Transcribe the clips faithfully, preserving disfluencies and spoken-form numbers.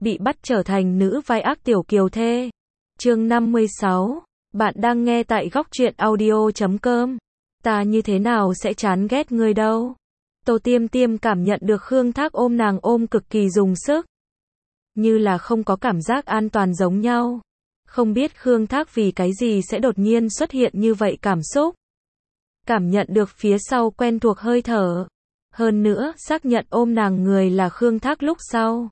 bị bắt trở thành nữ vai ác tiểu kiều thê. Chương năm mươi sáu. Bạn đang nghe tại góc truyện audio chấm com. Ta như thế nào sẽ chán ghét ngươi đâu. Tô Tiêm Tiêm cảm nhận được Khương Thác ôm nàng ôm cực kỳ dùng sức. Như là không có cảm giác an toàn giống nhau. Không biết Khương Thác vì cái gì sẽ đột nhiên xuất hiện như vậy cảm xúc. Cảm nhận được phía sau quen thuộc hơi thở. Hơn nữa, xác nhận ôm nàng người là Khương Thác lúc sau.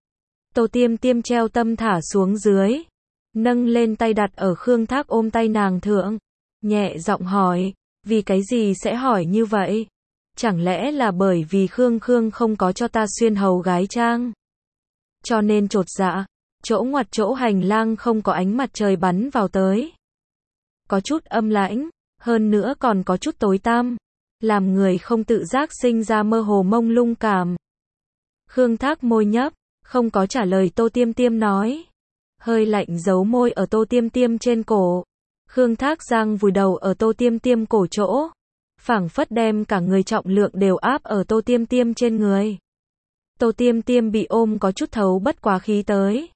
Tô Tiêm Tiêm treo tâm thả xuống dưới. Nâng lên tay đặt ở Khương Thác ôm tay nàng thượng. Nhẹ giọng hỏi, vì cái gì sẽ hỏi như vậy? Chẳng lẽ là bởi vì Khương Khương không có cho ta xuyên hầu gái trang? Cho nên chột dạ, chỗ ngoặt chỗ hành lang không có ánh mặt trời bắn vào tới. Có chút âm lãnh, hơn nữa còn có chút tối tăm, làm người không tự giác sinh ra mơ hồ mông lung cảm. Khương Thác môi nhấp, không có trả lời Tô Tiêm Tiêm nói. Hơi lạnh giấu môi ở Tô Tiêm Tiêm trên cổ. Khương Thác giang vùi đầu ở Tô Tiêm Tiêm cổ chỗ. Phảng phất đem cả người trọng lượng đều áp ở Tô Tiêm Tiêm trên người. Tô Tiêm Tiêm bị ôm có chút thấu bất quá khí tới.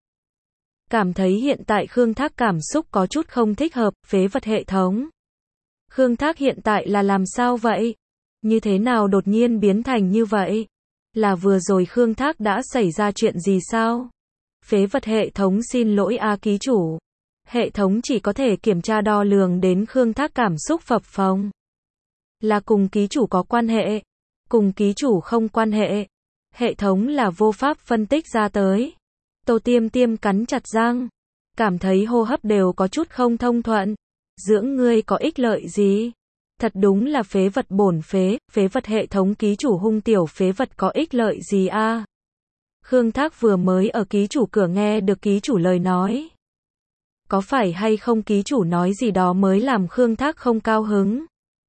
Cảm thấy hiện tại Khương Thác cảm xúc có chút không thích hợp, phế vật hệ thống. Khương Thác hiện tại là làm sao vậy? Như thế nào đột nhiên biến thành như vậy? Là vừa rồi Khương Thác đã xảy ra chuyện gì sao? Phế vật hệ thống xin lỗi a ký chủ. Hệ thống chỉ có thể kiểm tra đo lường đến Khương Thác cảm xúc phập phồng. Là cùng ký chủ có quan hệ, cùng ký chủ không quan hệ. Hệ thống là vô pháp phân tích ra tới. Tô Tiêm Tiêm cắn chặt răng, cảm thấy hô hấp đều có chút không thông thuận. Dưỡng ngươi có ích lợi gì? Thật đúng là phế vật bổn phế, phế vật hệ thống ký chủ hung tiểu phế vật có ích lợi gì a? À? Khương Thác vừa mới ở ký chủ cửa nghe được ký chủ lời nói. Có phải hay không ký chủ nói gì đó mới làm Khương Thác không cao hứng?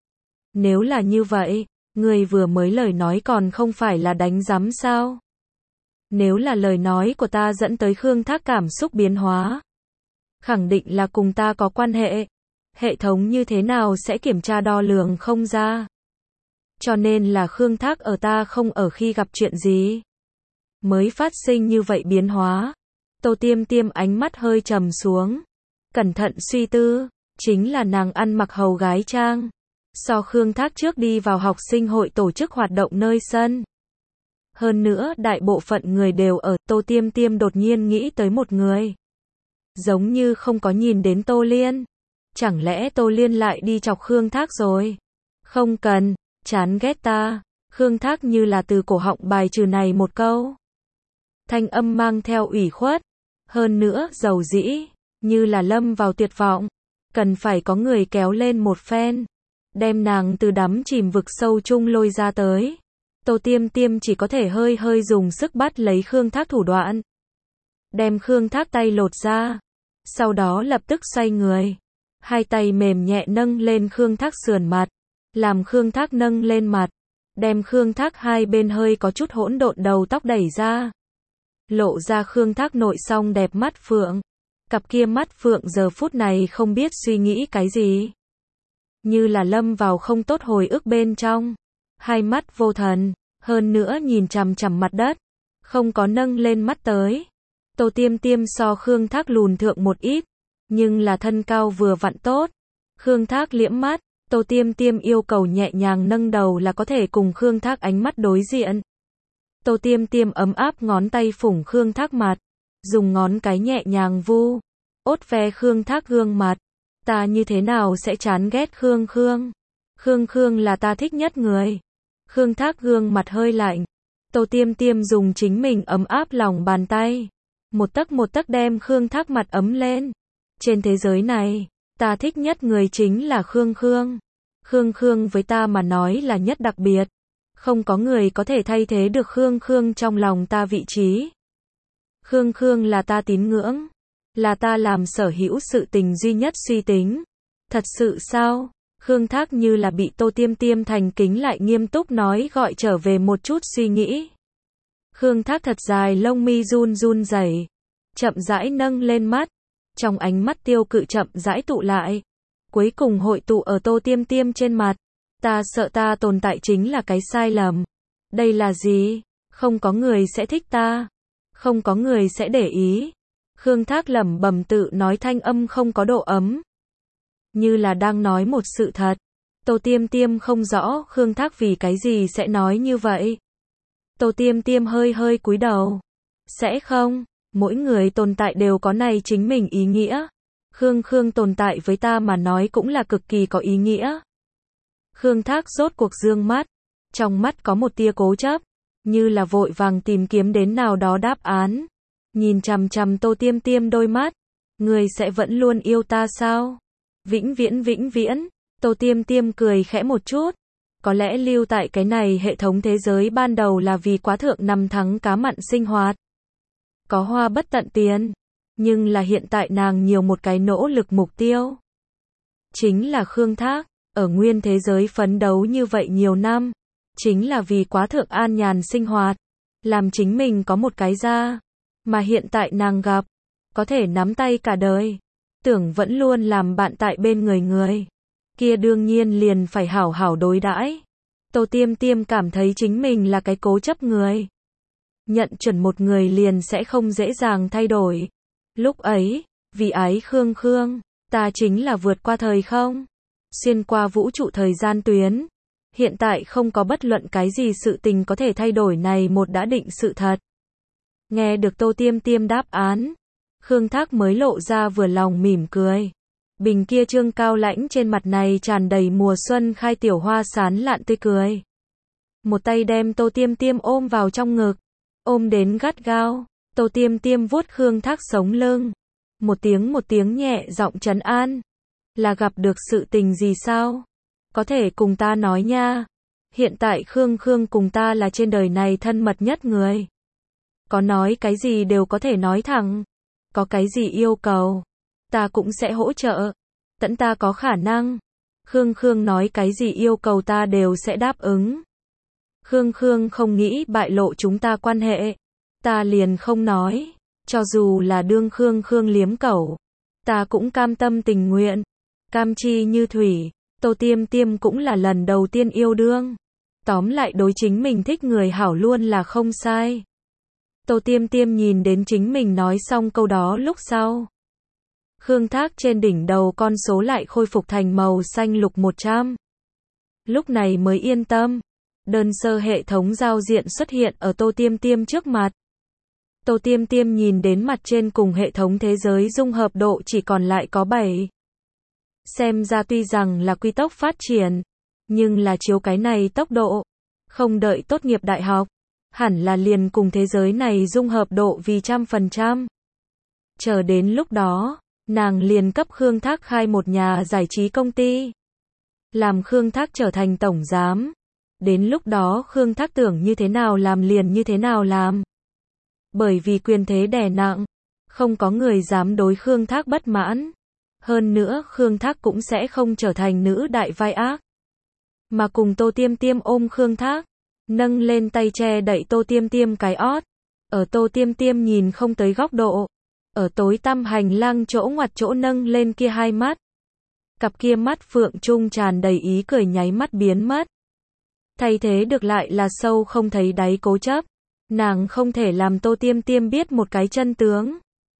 Nếu là như vậy, người vừa mới lời nói còn không phải là đánh giám sao? Nếu là lời nói của ta dẫn tới Khương Thác cảm xúc biến hóa, khẳng định là cùng ta có quan hệ. Hệ thống như thế nào sẽ kiểm tra đo lường không ra? Cho nên là Khương Thác ở ta không ở khi gặp chuyện gì mới phát sinh như vậy biến hóa. Tô Tiêm Tiêm ánh mắt hơi trầm xuống, cẩn thận suy tư, chính là nàng ăn mặc hầu gái trang. So Khương Thác trước đi vào học sinh hội tổ chức hoạt động nơi sân. Hơn nữa đại bộ phận người đều ở. Tô Tiêm Tiêm đột nhiên nghĩ tới một người. Giống như không có nhìn đến Tô Liên. Chẳng lẽ Tô Liên lại đi chọc Khương Thác rồi? Không cần, chán ghét ta. Khương Thác như là từ cổ họng bài trừ này một câu. Thanh âm mang theo ủy khuất. Hơn nữa dầu dĩ, như là lâm vào tuyệt vọng. Cần phải có người kéo lên một phen. Đem nàng từ đắm chìm vực sâu chung lôi ra tới. Tô Tiêm Tiêm chỉ có thể hơi hơi dùng sức bắt lấy Khương Thác thủ đoạn. Đem Khương Thác tay lột ra. Sau đó lập tức xoay người. Hai tay mềm nhẹ nâng lên Khương Thác sườn mặt. Làm Khương Thác nâng lên mặt. Đem Khương Thác hai bên hơi có chút hỗn độn đầu tóc đẩy ra. Lộ ra Khương Thác nội song đẹp mắt phượng. Cặp kia mắt phượng giờ phút này không biết suy nghĩ cái gì. Như là lâm vào không tốt hồi ức bên trong. Hai mắt vô thần, hơn nữa nhìn chằm chằm mặt đất. Không có nâng lên mắt tới. Tô Tiêm Tiêm so Khương Thác lùn thượng một ít. Nhưng là thân cao vừa vặn tốt. Khương Thác liễm mắt. Tô Tiêm Tiêm yêu cầu nhẹ nhàng nâng đầu là có thể cùng Khương Thác ánh mắt đối diện. Tô Tiêm Tiêm ấm áp ngón tay phủng Khương Thác mặt. Dùng ngón cái nhẹ nhàng vu. Ốt ve Khương Thác gương mặt. Ta như thế nào sẽ chán ghét Khương Khương? Khương Khương là ta thích nhất người. Khương Thác gương mặt hơi lạnh. Tô Tiêm Tiêm dùng chính mình ấm áp lòng bàn tay. Một tấc một tấc đem Khương Thác mặt ấm lên. Trên thế giới này, ta thích nhất người chính là Khương Khương. Khương Khương với ta mà nói là nhất đặc biệt. Không có người có thể thay thế được Khương Khương trong lòng ta vị trí. Khương Khương là ta tín ngưỡng. Là ta làm sở hữu sự tình duy nhất suy tính. Thật sự sao? Khương Thác như là bị Tô Tiêm Tiêm thành kính lại nghiêm túc nói gọi trở về một chút suy nghĩ. Khương Thác thật dài lông mi run run rẩy, chậm rãi nâng lên mắt. Trong ánh mắt tiêu cự chậm rãi tụ lại. Cuối cùng hội tụ ở Tô Tiêm Tiêm trên mặt. Ta sợ ta tồn tại chính là cái sai lầm. Đây là gì? Không có người sẽ thích ta. Không có người sẽ để ý. Khương Thác lẩm bẩm tự nói, thanh âm không có độ ấm. Như là đang nói một sự thật. Tô Tiêm Tiêm không rõ Khương Thác vì cái gì sẽ nói như vậy. Tô Tiêm Tiêm hơi hơi cúi đầu. Sẽ không, mỗi người tồn tại đều có này chính mình ý nghĩa. Khương Khương tồn tại với ta mà nói cũng là cực kỳ có ý nghĩa. Khương Thác rốt cuộc dương mắt. Trong mắt có một tia cố chấp. Như là vội vàng tìm kiếm đến nào đó đáp án. Nhìn chằm chằm Tô Tiêm Tiêm đôi mắt. Người sẽ vẫn luôn yêu ta sao? Vĩnh viễn vĩnh viễn. Tô Tiêm Tiêm cười khẽ một chút. Có lẽ lưu tại cái này hệ thống thế giới ban đầu là vì quá thượng năm tháng cá mặn sinh hoạt. Có hoa bất tận tiền. Nhưng là hiện tại nàng nhiều một cái nỗ lực mục tiêu. Chính là Khương Thác. Ở nguyên thế giới phấn đấu như vậy nhiều năm. Chính là vì quá thượng an nhàn sinh hoạt. Làm chính mình có một cái ra. Mà hiện tại nàng gặp. Có thể nắm tay cả đời. Tưởng vẫn luôn làm bạn tại bên người người. Kia đương nhiên liền phải hảo hảo đối đãi. Tô Tiêm Tiêm cảm thấy chính mình là cái cố chấp người. Nhận chuẩn một người liền sẽ không dễ dàng thay đổi. Lúc ấy, vì ái Khương Khương, ta chính là vượt qua thời không. Xuyên qua vũ trụ thời gian tuyến. Hiện tại không có bất luận cái gì sự tình có thể thay đổi này một đã định sự thật. Nghe được Tô Tiêm Tiêm đáp án. Khương Thác mới lộ ra vừa lòng mỉm cười. Bình kia trương cao lãnh trên mặt này tràn đầy mùa xuân khai tiểu hoa sán lạn tươi cười. Một tay đem Tô Tiêm Tiêm ôm vào trong ngực. Ôm đến gắt gao. Tô Tiêm Tiêm vuốt Khương Thác sống lưng. Một tiếng một tiếng nhẹ giọng trấn an. Là gặp được sự tình gì sao? Có thể cùng ta nói nha. Hiện tại Khương Khương cùng ta là trên đời này thân mật nhất người. Có nói cái gì đều có thể nói thẳng. Có cái gì yêu cầu. Ta cũng sẽ hỗ trợ. Tận ta có khả năng. Khương Khương nói cái gì yêu cầu ta đều sẽ đáp ứng. Khương Khương không nghĩ bại lộ chúng ta quan hệ. Ta liền không nói. Cho dù là đương Khương Khương liếm cẩu. Ta cũng cam tâm tình nguyện. Cam chi như thủy. Tô Tiêm Tiêm cũng là lần đầu tiên yêu đương. Tóm lại đối chính mình thích người hảo luôn là không sai. Tô Tiêm Tiêm nhìn đến chính mình nói xong câu đó lúc sau. Khương Thác trên đỉnh đầu con số lại khôi phục thành màu xanh lục một trăm. Lúc này mới yên tâm. Đơn sơ hệ thống giao diện xuất hiện ở Tô Tiêm Tiêm trước mặt. Tô Tiêm Tiêm nhìn đến mặt trên cùng hệ thống thế giới dung hợp độ chỉ còn lại có bảy. Xem ra tuy rằng là quy tốc phát triển, nhưng là chiếu cái này tốc độ. Không đợi tốt nghiệp đại học. Hẳn là liền cùng thế giới này dung hợp độ vì trăm phần trăm. Chờ đến lúc đó, nàng liền cấp Khương Thác khai một nhà giải trí công ty. Làm Khương Thác trở thành tổng giám. Đến lúc đó Khương Thác tưởng như thế nào làm liền như thế nào làm. Bởi vì quyền thế đè nặng, không có người dám đối Khương Thác bất mãn. Hơn nữa Khương Thác cũng sẽ không trở thành nữ đại vai ác. Mà cùng Tô Tiêm Tiêm ôm Khương Thác. Nâng lên tay che đậy Tô Tiêm Tiêm cái ót. Ở Tô Tiêm Tiêm nhìn không tới góc độ. Ở tối tăm hành lang chỗ ngoặt chỗ nâng lên kia hai mắt. Cặp kia mắt phượng trung tràn đầy ý cười nháy mắt biến mất. Thay thế được lại là sâu không thấy đáy cố chấp. Nàng không thể làm Tô Tiêm Tiêm biết một cái chân tướng.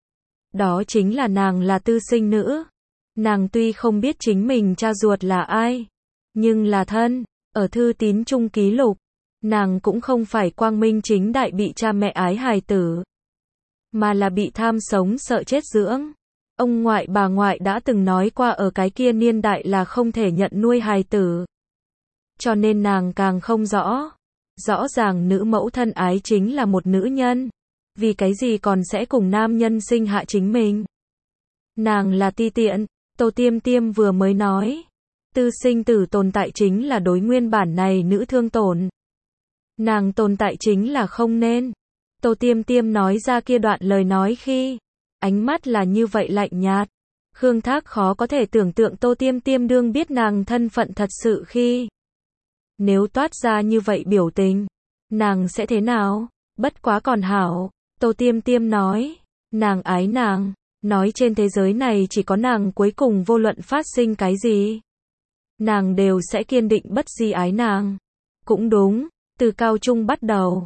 Đó chính là nàng là tư sinh nữ. Nàng tuy không biết chính mình cha ruột là ai. Nhưng là thân. Ở thư tín chung ký lục. Nàng cũng không phải quang minh chính đại bị cha mẹ ái hài tử. Mà là bị tham sống sợ chết dưỡng. Ông ngoại bà ngoại đã từng nói qua ở cái kia niên đại là không thể nhận nuôi hài tử. Cho nên nàng càng không rõ. Rõ ràng nữ mẫu thân ái chính là một nữ nhân. Vì cái gì còn sẽ cùng nam nhân sinh hạ chính mình. Nàng là ti tiện. Tô Tiêm Tiêm vừa mới nói. Tư sinh tử tồn tại chính là đối nguyên bản này nữ thương tổn. Nàng tồn tại chính là không nên. Tô Tiêm Tiêm nói ra kia đoạn lời nói khi. Ánh mắt là như vậy lạnh nhạt. Khương Thác khó có thể tưởng tượng Tô Tiêm Tiêm đương biết nàng thân phận thật sự khi. Nếu toát ra như vậy biểu tình. Nàng sẽ thế nào? Bất quá còn hảo. Tô Tiêm Tiêm nói. Nàng ái nàng. Nói trên thế giới này chỉ có nàng cuối cùng vô luận phát sinh cái gì. Nàng đều sẽ kiên định bất di ái nàng. Cũng đúng. Từ cao trung bắt đầu.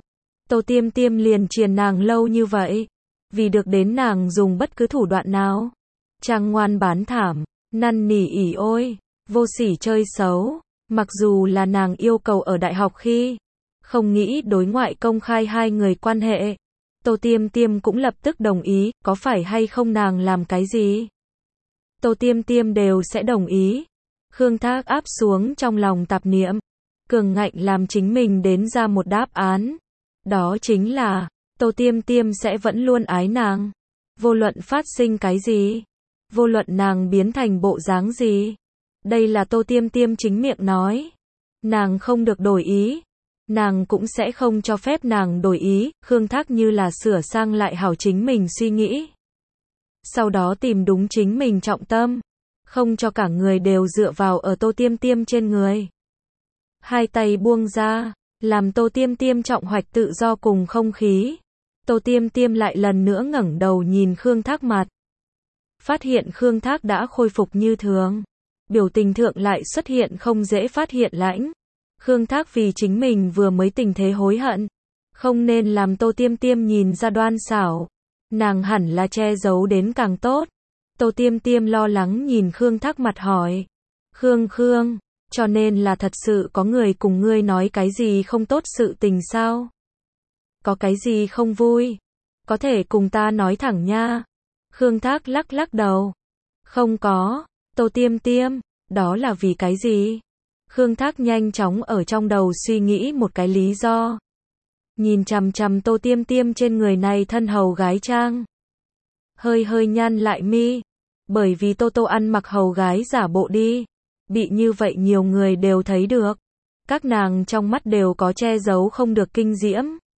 Tô Tiêm Tiêm liền triền nàng lâu như vậy. Vì được đến nàng dùng bất cứ thủ đoạn nào. Trang ngoan bán thảm, năn nỉ ỉ ôi, vô sỉ chơi xấu. Mặc dù là nàng yêu cầu ở đại học khi không nghĩ đối ngoại công khai hai người quan hệ. Tô Tiêm Tiêm cũng lập tức đồng ý, có phải hay không nàng làm cái gì? Tô Tiêm Tiêm đều sẽ đồng ý. Khương Thác áp xuống trong lòng tạp niệm, cường ngạnh làm chính mình đến ra một đáp án. Đó chính là, Tô Tiêm Tiêm sẽ vẫn luôn ái nàng. Vô luận phát sinh cái gì, vô luận nàng biến thành bộ dáng gì. Đây là Tô Tiêm Tiêm chính miệng nói. Nàng không được đổi ý. Nàng cũng sẽ không cho phép nàng đổi ý. Khương Thác như là sửa sang lại hảo chính mình suy nghĩ. Sau đó tìm đúng chính mình trọng tâm. Không cho cả người đều dựa vào ở Tô Tiêm Tiêm trên người. Hai tay buông ra, làm Tô Tiêm Tiêm trọng hoạch tự do cùng không khí. Tô Tiêm Tiêm lại lần nữa ngẩng đầu nhìn Khương Thác mặt. Phát hiện Khương Thác đã khôi phục như thường. Biểu tình thượng lại xuất hiện không dễ phát hiện lãnh. Khương Thác vì chính mình vừa mới tình thế hối hận. Không nên làm Tô Tiêm Tiêm nhìn ra đoan xảo. Nàng hẳn là che giấu đến càng tốt. Tô Tiêm Tiêm lo lắng nhìn Khương Thác mặt hỏi. Khương Khương, cho nên là thật sự có người cùng ngươi nói cái gì không tốt sự tình sao? Có cái gì không vui? Có thể cùng ta nói thẳng nha. Khương Thác lắc lắc đầu. Không có. Tô Tiêm Tiêm, đó là vì cái gì? Khương Thác nhanh chóng ở trong đầu suy nghĩ một cái lý do. Nhìn chằm chằm Tô Tiêm Tiêm trên người này thân hầu gái trang. Hơi hơi nhăn lại mi. Bởi vì Tô Tô ăn mặc hầu gái giả bộ đi. Bị như vậy nhiều người đều thấy được. Các nàng trong mắt đều có che giấu không được kinh diễm.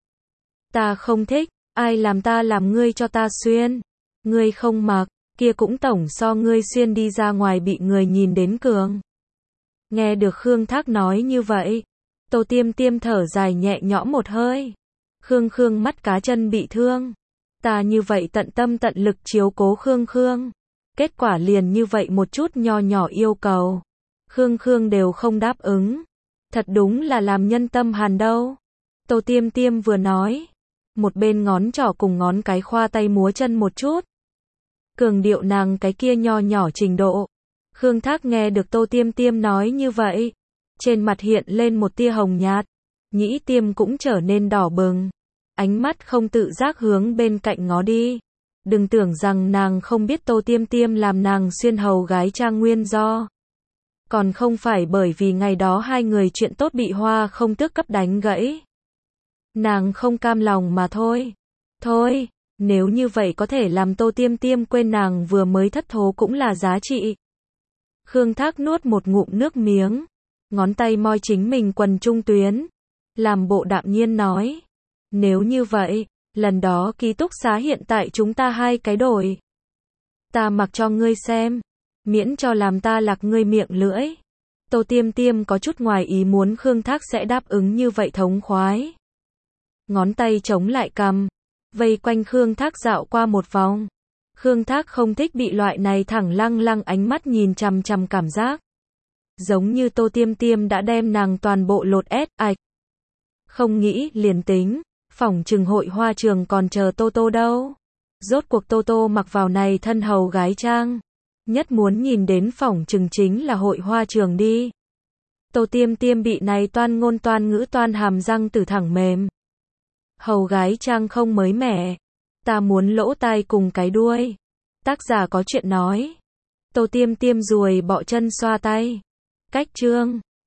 Ta không thích, ai làm ta làm ngươi cho ta xuyên. Ngươi không mặc, kia cũng tổng so ngươi xuyên đi ra ngoài bị người nhìn đến cường. Nghe được Khương Thác nói như vậy, Tô Tiêm Tiêm thở dài nhẹ nhõm một hơi. Khương Khương mắt cá chân bị thương. Ta như vậy tận tâm tận lực chiếu cố Khương Khương. Kết quả liền như vậy một chút nho nhỏ yêu cầu. Khương Khương đều không đáp ứng. Thật đúng là làm nhân tâm hàn đâu. Tô Tiêm Tiêm vừa nói. Một bên ngón trỏ cùng ngón cái khoa tay múa chân một chút. Cường điệu nàng cái kia nho nhỏ trình độ. Khương Thác nghe được Tô Tiêm Tiêm nói như vậy. Trên mặt hiện lên một tia hồng nhạt. Nhĩ tiêm cũng trở nên đỏ bừng. Ánh mắt không tự giác hướng bên cạnh ngó đi. Đừng tưởng rằng nàng không biết Tô Tiêm Tiêm làm nàng xuyên hầu gái trang nguyên do. Còn không phải bởi vì ngày đó hai người chuyện tốt bị Hoa không tước cấp đánh gãy. Nàng không cam lòng mà thôi. Thôi, nếu như vậy có thể làm Tô Tiêm Tiêm quên nàng vừa mới thất thố cũng là giá trị. Khương Thác nuốt một ngụm nước miếng. Ngón tay moi chính mình quần trung tuyến. Làm bộ đạm nhiên nói. Nếu như vậy, lần đó ký túc xá hiện tại chúng ta hai cái đổi. Ta mặc cho ngươi xem. Miễn cho làm ta lạc ngươi miệng lưỡi. Tô Tiêm Tiêm có chút ngoài ý muốn Khương Thác sẽ đáp ứng như vậy thống khoái. Ngón tay chống lại cằm. Vây quanh Khương Thác dạo qua một vòng. Khương Thác không thích bị loại này thẳng lăng lăng ánh mắt nhìn chằm chằm cảm giác. Giống như Tô Tiêm Tiêm đã đem nàng toàn bộ lột ép, ạch. Không nghĩ liền tính, phỏng chừng hội hoa trường còn chờ Tô Tô đâu. Rốt cuộc Tô Tô mặc vào này thân hầu gái trang. Nhất muốn nhìn đến phỏng chừng chính là hội hoa trường đi. Tô Tiêm Tiêm bị này toan ngôn toan ngữ toan hàm răng từ thẳng mềm. Hầu gái trang không mới mẻ. Ta muốn lỗ tai cùng cái đuôi. Tác giả có chuyện nói. Tô Tiêm Tiêm ruồi bọ chân xoa tay. Cách chương.